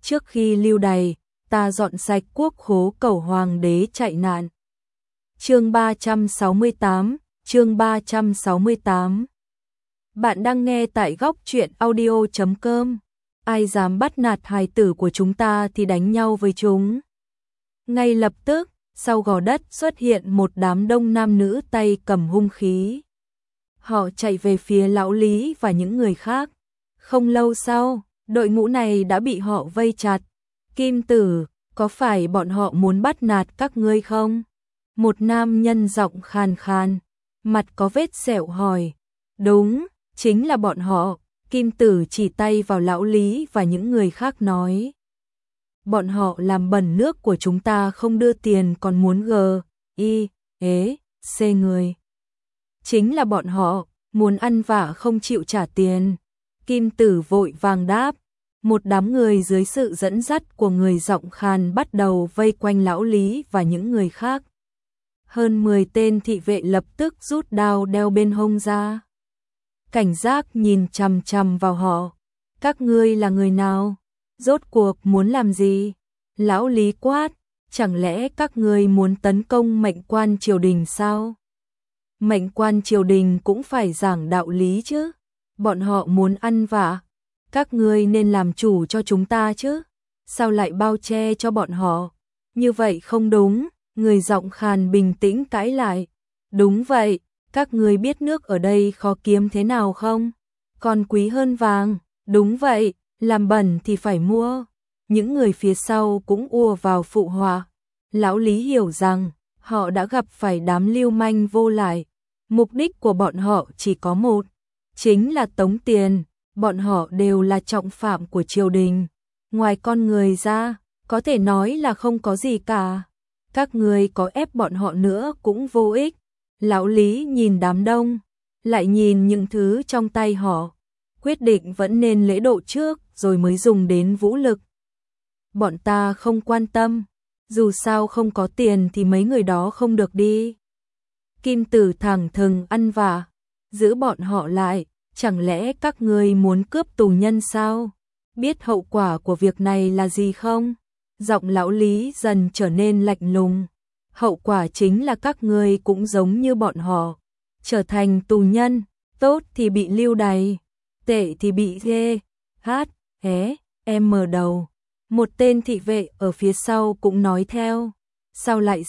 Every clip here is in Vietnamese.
trước khi lưu đày, ta dọn sạch quốc khố cầu hoàng đế chạy nạn. Chương 368, chương 368. Bạn đang nghe tại góc truyện audio.com. Ai dám bắt nạt hài tử của chúng ta thì đánh nhau với chúng. Ngay lập tức, sau gò đất xuất hiện một đám đông nam nữ tay cầm hung khí. Họ chạy về phía lão Lý và những người khác. Không lâu sau, đội ngũ này đã bị họ vây chặt. Kim Tử, có phải bọn họ muốn bắt nạt các ngươi không? Một nam nhân giọng khàn khàn, mặt có vết sẹo hỏi. Đúng, chính là bọn họ. Kim Tử chỉ tay vào lão Lý và những người khác nói. Bọn họ làm bẩn nước của chúng ta, không đưa tiền còn muốn C người. Chính là bọn họ, muốn ăn vạ không chịu trả tiền. Kim Tử vội vàng đáp. Một đám người dưới sự dẫn dắt của người giọng khàn bắt đầu vây quanh lão Lý và những người khác. Hơn 10 tên thị vệ lập tức rút đao đeo bên hông ra. Cảnh giác nhìn chằm chằm vào họ. Các ngươi là người nào? Rốt cuộc muốn làm gì? Lão Lý quát, chẳng lẽ các ngươi muốn tấn công mệnh quan triều đình sao? Mệnh quan triều đình cũng phải giảng đạo lý chứ. Bọn họ muốn ăn vạ. Các ngươi nên làm chủ cho chúng ta chứ. Sao lại bao che cho bọn họ? Như vậy không đúng. Người giọng khàn bình tĩnh cãi lại. Đúng vậy, các ngươi biết nước ở đây khó kiếm thế nào không? Còn quý hơn vàng. Đúng vậy, làm bẩn thì phải mua. Những người phía sau cũng ùa vào phụ họa. Lão Lý hiểu rằng họ đã gặp phải đám lưu manh vô lại. Mục đích của bọn họ chỉ có một, chính là tống tiền. Bọn họ đều là trọng phạm của triều đình. Ngoài con người ra, có thể nói là không có gì cả. Các ngươi có ép bọn họ nữa cũng vô ích. Lão Lý nhìn đám đông, lại nhìn những thứ trong tay họ. Quyết định vẫn nên lễ độ trước rồi mới dùng đến vũ lực. Bọn ta không quan tâm. Dù sao không có tiền thì mấy người đó không được đi. Kim Tử thẳng thừng ăn vạ. Giữ bọn họ lại. Chẳng lẽ các ngươi muốn cướp tù nhân sao? Biết hậu quả của việc này là gì không? Giọng lão Lý dần trở nên lạnh lùng. Hậu quả chính là các ngươi cũng giống như bọn họ. Trở thành tù nhân, tốt thì bị lưu đày, tệ thì bị đầu. Một tên thị vệ ở phía sau cũng nói theo. Sao lại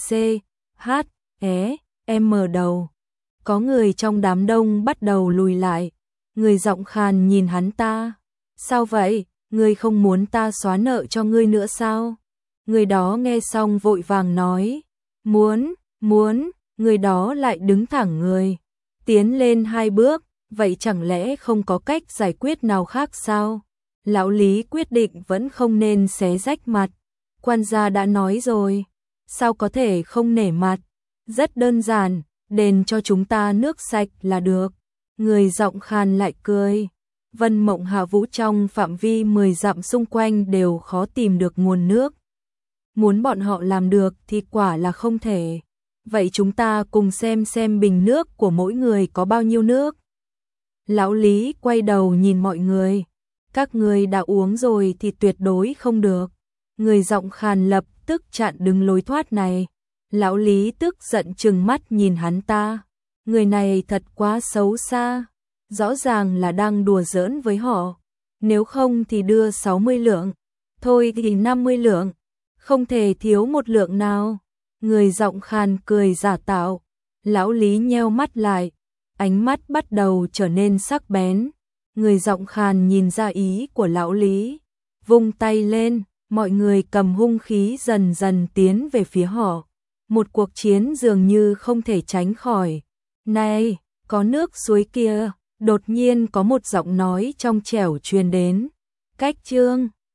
đầu? Có người trong đám đông bắt đầu lùi lại. Người giọng khàn nhìn hắn ta. Sao vậy? Ngươi không muốn ta xóa nợ cho ngươi nữa sao? Người đó nghe xong vội vàng nói. Muốn, người đó lại đứng thẳng người. Tiến lên 2 bước, vậy chẳng lẽ không có cách giải quyết nào khác sao? Lão Lý quyết định vẫn không nên xé rách mặt. Quan gia đã nói rồi. Sao có thể không nể mặt? Rất đơn giản, đền cho chúng ta nước sạch là được. Người giọng khàn lại cười. Vân Mộng Hạ Vũ trong phạm vi 10 dặm xung quanh đều khó tìm được nguồn nước. Muốn bọn họ làm được thì quả là không thể. Vậy chúng ta cùng xem bình nước của mỗi người có bao nhiêu nước. Lão Lý quay đầu nhìn mọi người. Các người đã uống rồi thì tuyệt đối không được. Người giọng khàn lập tức chặn đứng lối thoát này. Lão Lý tức giận trừng mắt nhìn hắn ta. Người này thật quá xấu xa. Rõ ràng là đang đùa giỡn với họ. Nếu không thì đưa 60 lượng. Thôi thì 50 lượng. Không thể thiếu một lượng nào. Người giọng khàn cười giả tạo. Lão Lý nheo mắt lại. Ánh mắt bắt đầu trở nên sắc bén. Người giọng khàn nhìn ra ý của lão Lý. Vung tay lên. Mọi người cầm hung khí dần dần tiến về phía họ. Một cuộc chiến dường như không thể tránh khỏi. Này, có nước suối kia. Đột nhiên có một giọng nói trong trẻo truyền đến. Cách chương